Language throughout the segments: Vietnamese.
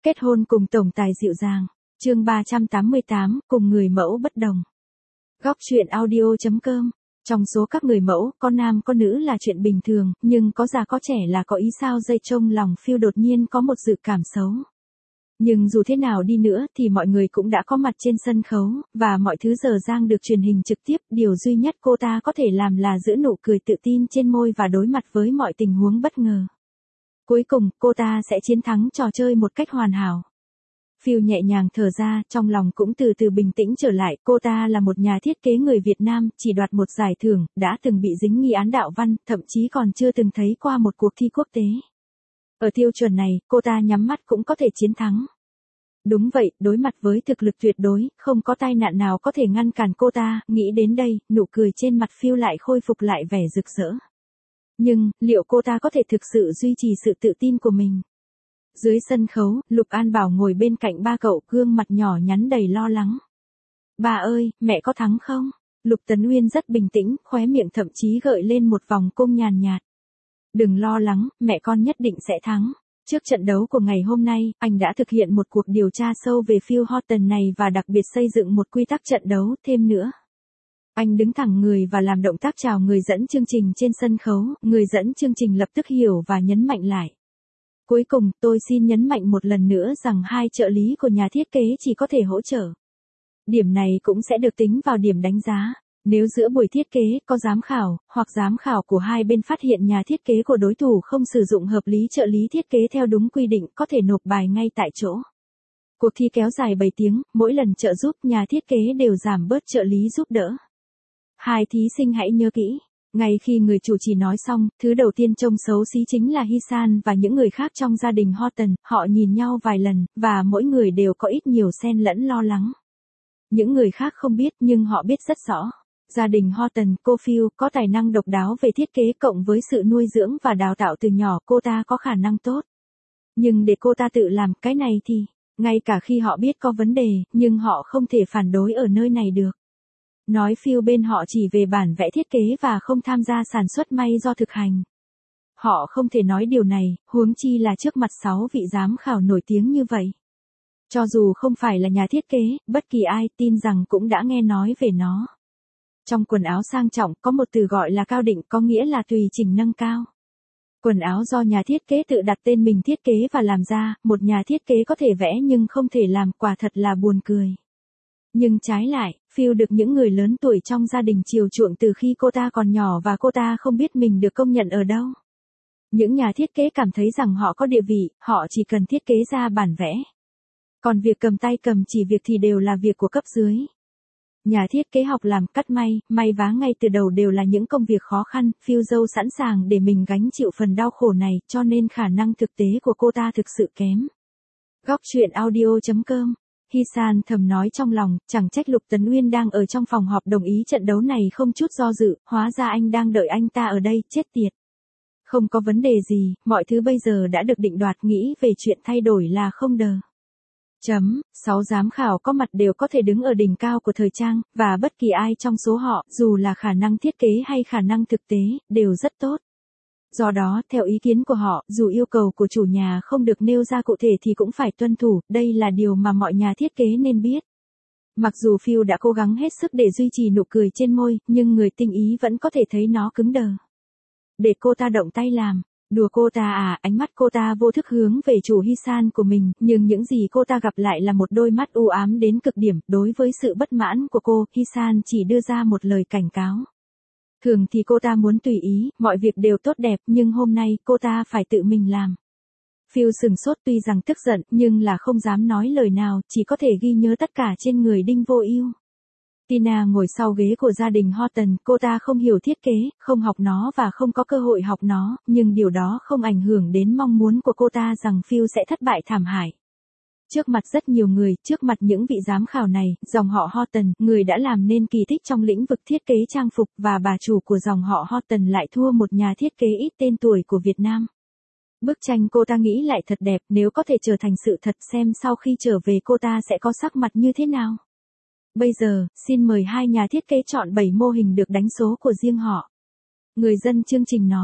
Kết hôn cùng tổng tài dịu dàng. Chương 388, cùng người mẫu bất đồng. Góc truyện audio.com. Trong số các người mẫu, có nam có nữ là chuyện bình thường, nhưng có già có trẻ là có ý sao dây trong lòng Phil đột nhiên có một dự cảm xấu. Nhưng dù thế nào đi nữa thì mọi người cũng đã có mặt trên sân khấu, và mọi thứ dở dang được truyền hình trực tiếp, điều duy nhất cô ta có thể làm là giữ nụ cười tự tin trên môi và đối mặt với mọi tình huống bất ngờ. Cuối cùng, cô ta sẽ chiến thắng trò chơi một cách hoàn hảo. Phil nhẹ nhàng thở ra, trong lòng cũng từ từ bình tĩnh trở lại, cô ta là một nhà thiết kế người Việt Nam, chỉ đoạt một giải thưởng, đã từng bị dính nghi án đạo văn, thậm chí còn chưa từng thấy qua một cuộc thi quốc tế. Ở tiêu chuẩn này, cô ta nhắm mắt cũng có thể chiến thắng. Đúng vậy, đối mặt với thực lực tuyệt đối, không có tai nạn nào có thể ngăn cản cô ta, nghĩ đến đây, nụ cười trên mặt Phil lại khôi phục lại vẻ rực rỡ. Nhưng, liệu cô ta có thể thực sự duy trì sự tự tin của mình? Dưới sân khấu, Lục An Bảo ngồi bên cạnh ba cậu, gương mặt nhỏ nhắn đầy lo lắng. Ba ơi, mẹ có thắng không? Lục Tấn Uyên rất bình tĩnh, khóe miệng thậm chí gợi lên một vòng cung nhàn nhạt. Đừng lo lắng, mẹ con nhất định sẽ thắng. Trước trận đấu của ngày hôm nay, anh đã thực hiện một cuộc điều tra sâu về Phil Horton này và đặc biệt xây dựng một quy tắc trận đấu thêm nữa. Anh đứng thẳng người và làm động tác chào người dẫn chương trình trên sân khấu, người dẫn chương trình lập tức hiểu và nhấn mạnh lại. Cuối cùng, tôi xin nhấn mạnh một lần nữa rằng hai trợ lý của nhà thiết kế chỉ có thể hỗ trợ. Điểm này cũng sẽ được tính vào điểm đánh giá. Nếu giữa buổi thiết kế có giám khảo, hoặc giám khảo của hai bên phát hiện nhà thiết kế của đối thủ không sử dụng hợp lý trợ lý thiết kế theo đúng quy định, có thể nộp bài ngay tại chỗ. Cuộc thi kéo dài 7 tiếng, mỗi lần trợ giúp nhà thiết kế đều giảm bớt trợ lý giúp đỡ. Hai thí sinh hãy nhớ kỹ. Ngay khi người chủ trì nói xong, thứ đầu tiên trông xấu xí chính là Hisan và những người khác trong gia đình Horton, họ nhìn nhau vài lần, và mỗi người đều có ít nhiều xen lẫn lo lắng. Những người khác không biết nhưng họ biết rất rõ. Gia đình Horton, cô Phil, có tài năng độc đáo về thiết kế cộng với sự nuôi dưỡng và đào tạo từ nhỏ cô ta có khả năng tốt. Nhưng để cô ta tự làm cái này thì, ngay cả khi họ biết có vấn đề, nhưng họ không thể phản đối ở nơi này được. Nói Phil bên họ chỉ về bản vẽ thiết kế và không tham gia sản xuất may do thực hành. Họ không thể nói điều này, huống chi là trước mặt 6 vị giám khảo nổi tiếng như vậy. Cho dù không phải là nhà thiết kế, bất kỳ ai tin rằng cũng đã nghe nói về nó. Trong quần áo sang trọng có một từ gọi là cao định, có nghĩa là tùy chỉnh nâng cao. Quần áo do nhà thiết kế tự đặt tên mình thiết kế và làm ra, một nhà thiết kế có thể vẽ nhưng không thể làm, quả thật là buồn cười. Nhưng trái lại, Phil được những người lớn tuổi trong gia đình chiều chuộng từ khi cô ta còn nhỏ và cô ta không biết mình được công nhận ở đâu. Những nhà thiết kế cảm thấy rằng họ có địa vị, họ chỉ cần thiết kế ra bản vẽ. Còn việc cầm tay cầm chỉ việc thì đều là việc của cấp dưới. Nhà thiết kế học làm cắt may, may vá ngay từ đầu đều là những công việc khó khăn, Phil dâu sẵn sàng để mình gánh chịu phần đau khổ này, cho nên khả năng thực tế của cô ta thực sự kém. Góc truyện audio.com. Hisan thầm nói trong lòng, chẳng trách Lục Tấn Uyên đang ở trong phòng họp đồng ý trận đấu này không chút do dự, hóa ra anh đang đợi anh ta ở đây, chết tiệt. Không có vấn đề gì, mọi thứ bây giờ đã được định đoạt, nghĩ về chuyện thay đổi là không đờ. 6 giám khảo có mặt đều có thể đứng ở đỉnh cao của thời trang, và bất kỳ ai trong số họ, dù là khả năng thiết kế hay khả năng thực tế, đều rất tốt. Do đó, theo ý kiến của họ, dù yêu cầu của chủ nhà không được nêu ra cụ thể thì cũng phải tuân thủ, đây là điều mà mọi nhà thiết kế nên biết. Mặc dù Phil đã cố gắng hết sức để duy trì nụ cười trên môi, nhưng người tinh ý vẫn có thể thấy nó cứng đờ. Để cô ta động tay làm. Đùa cô ta à, ánh mắt cô ta vô thức hướng về chủ Hisan của mình, nhưng những gì cô ta gặp lại là một đôi mắt u ám đến cực điểm, đối với sự bất mãn của cô, Hisan chỉ đưa ra một lời cảnh cáo. Thường thì cô ta muốn tùy ý, mọi việc đều tốt đẹp, nhưng hôm nay cô ta phải tự mình làm. Phil sừng sốt tuy rằng tức giận, nhưng là không dám nói lời nào, chỉ có thể ghi nhớ tất cả trên người Đinh Vô Ưu. Tina ngồi sau ghế của gia đình Horton, cô ta không hiểu thiết kế, không học nó và không có cơ hội học nó, nhưng điều đó không ảnh hưởng đến mong muốn của cô ta rằng Phil sẽ thất bại thảm hại. Trước mặt rất nhiều người, trước mặt những vị giám khảo này, dòng họ Horton, người đã làm nên kỳ tích trong lĩnh vực thiết kế trang phục, và bà chủ của dòng họ Horton lại thua một nhà thiết kế ít tên tuổi của Việt Nam. Bức tranh cô ta nghĩ lại thật đẹp, nếu có thể trở thành sự thật, xem sau khi trở về cô ta sẽ có sắc mặt như thế nào. Bây giờ, xin mời hai nhà thiết kế chọn 7 mô hình được đánh số của riêng họ. Người dân chương trình nói.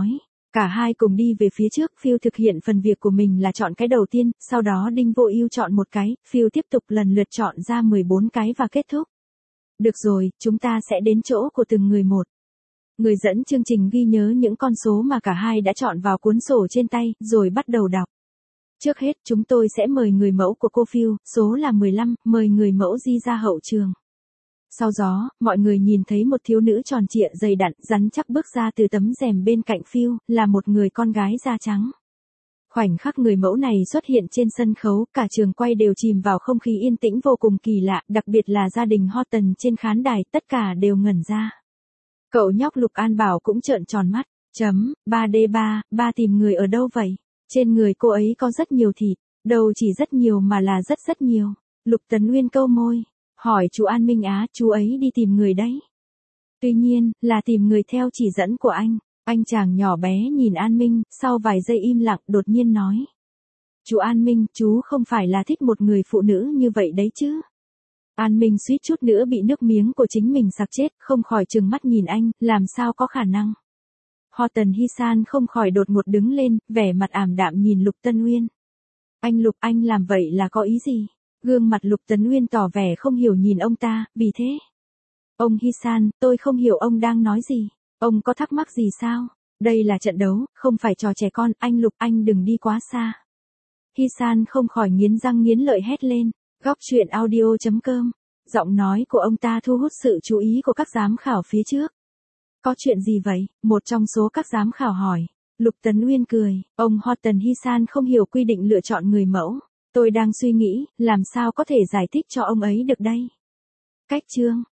Cả hai cùng đi về phía trước, Phil thực hiện phần việc của mình là chọn cái đầu tiên, sau đó Đinh Vô Ưu chọn một cái, Phil tiếp tục lần lượt chọn ra 14 cái và kết thúc. Được rồi, chúng ta sẽ đến chỗ của từng người một. Người dẫn chương trình ghi nhớ những con số mà cả hai đã chọn vào cuốn sổ trên tay, rồi bắt đầu đọc. Trước hết, chúng tôi sẽ mời người mẫu của cô Phil, số là 15, mời người mẫu Di ra hậu trường. Sau đó, mọi người nhìn thấy một thiếu nữ tròn trịa dày đặn, rắn chắc bước ra từ tấm rèm bên cạnh Phil, là một người con gái da trắng. Khoảnh khắc người mẫu này xuất hiện trên sân khấu, cả trường quay đều chìm vào không khí yên tĩnh vô cùng kỳ lạ, đặc biệt là gia đình Horton trên khán đài, tất cả đều ngẩn ra. Cậu nhóc Lục An Bảo cũng trợn tròn mắt. 3D3, ba tìm người ở đâu vậy? Trên người cô ấy có rất nhiều thịt, đâu chỉ rất nhiều mà là rất rất nhiều. Lục Tấn Uyên câu môi, hỏi chú An Minh Á, chú ấy đi tìm người đấy. Tuy nhiên, là tìm người theo chỉ dẫn của anh. Anh chàng nhỏ bé nhìn An Minh, sau vài giây im lặng đột nhiên nói. Chú An Minh, chú không phải là thích một người phụ nữ như vậy đấy chứ? An Minh suýt chút nữa bị nước miếng của chính mình sặc chết, không khỏi trừng mắt nhìn anh, làm sao có khả năng. Horton Hisan không khỏi đột ngột đứng lên, vẻ mặt ảm đạm nhìn Lục Tân Uyên. Anh Lục, anh làm vậy là có ý gì? Gương mặt Lục Tấn Uyên tỏ vẻ không hiểu nhìn ông ta, vì thế. Ông Hisan, tôi không hiểu ông đang nói gì. Ông có thắc mắc gì sao? Đây là trận đấu, không phải trò trẻ con, anh Lục, anh đừng đi quá xa. Hisan không khỏi nghiến răng nghiến lợi hét lên. Góc truyện audio.com. Giọng nói của ông ta thu hút sự chú ý của các giám khảo phía trước. Có chuyện gì vậy? Một trong số các giám khảo hỏi. Lục Tấn Uyên cười, ông Horton Hisan không hiểu quy định lựa chọn người mẫu. Tôi đang suy nghĩ, làm sao có thể giải thích cho ông ấy được đây? Cách chương.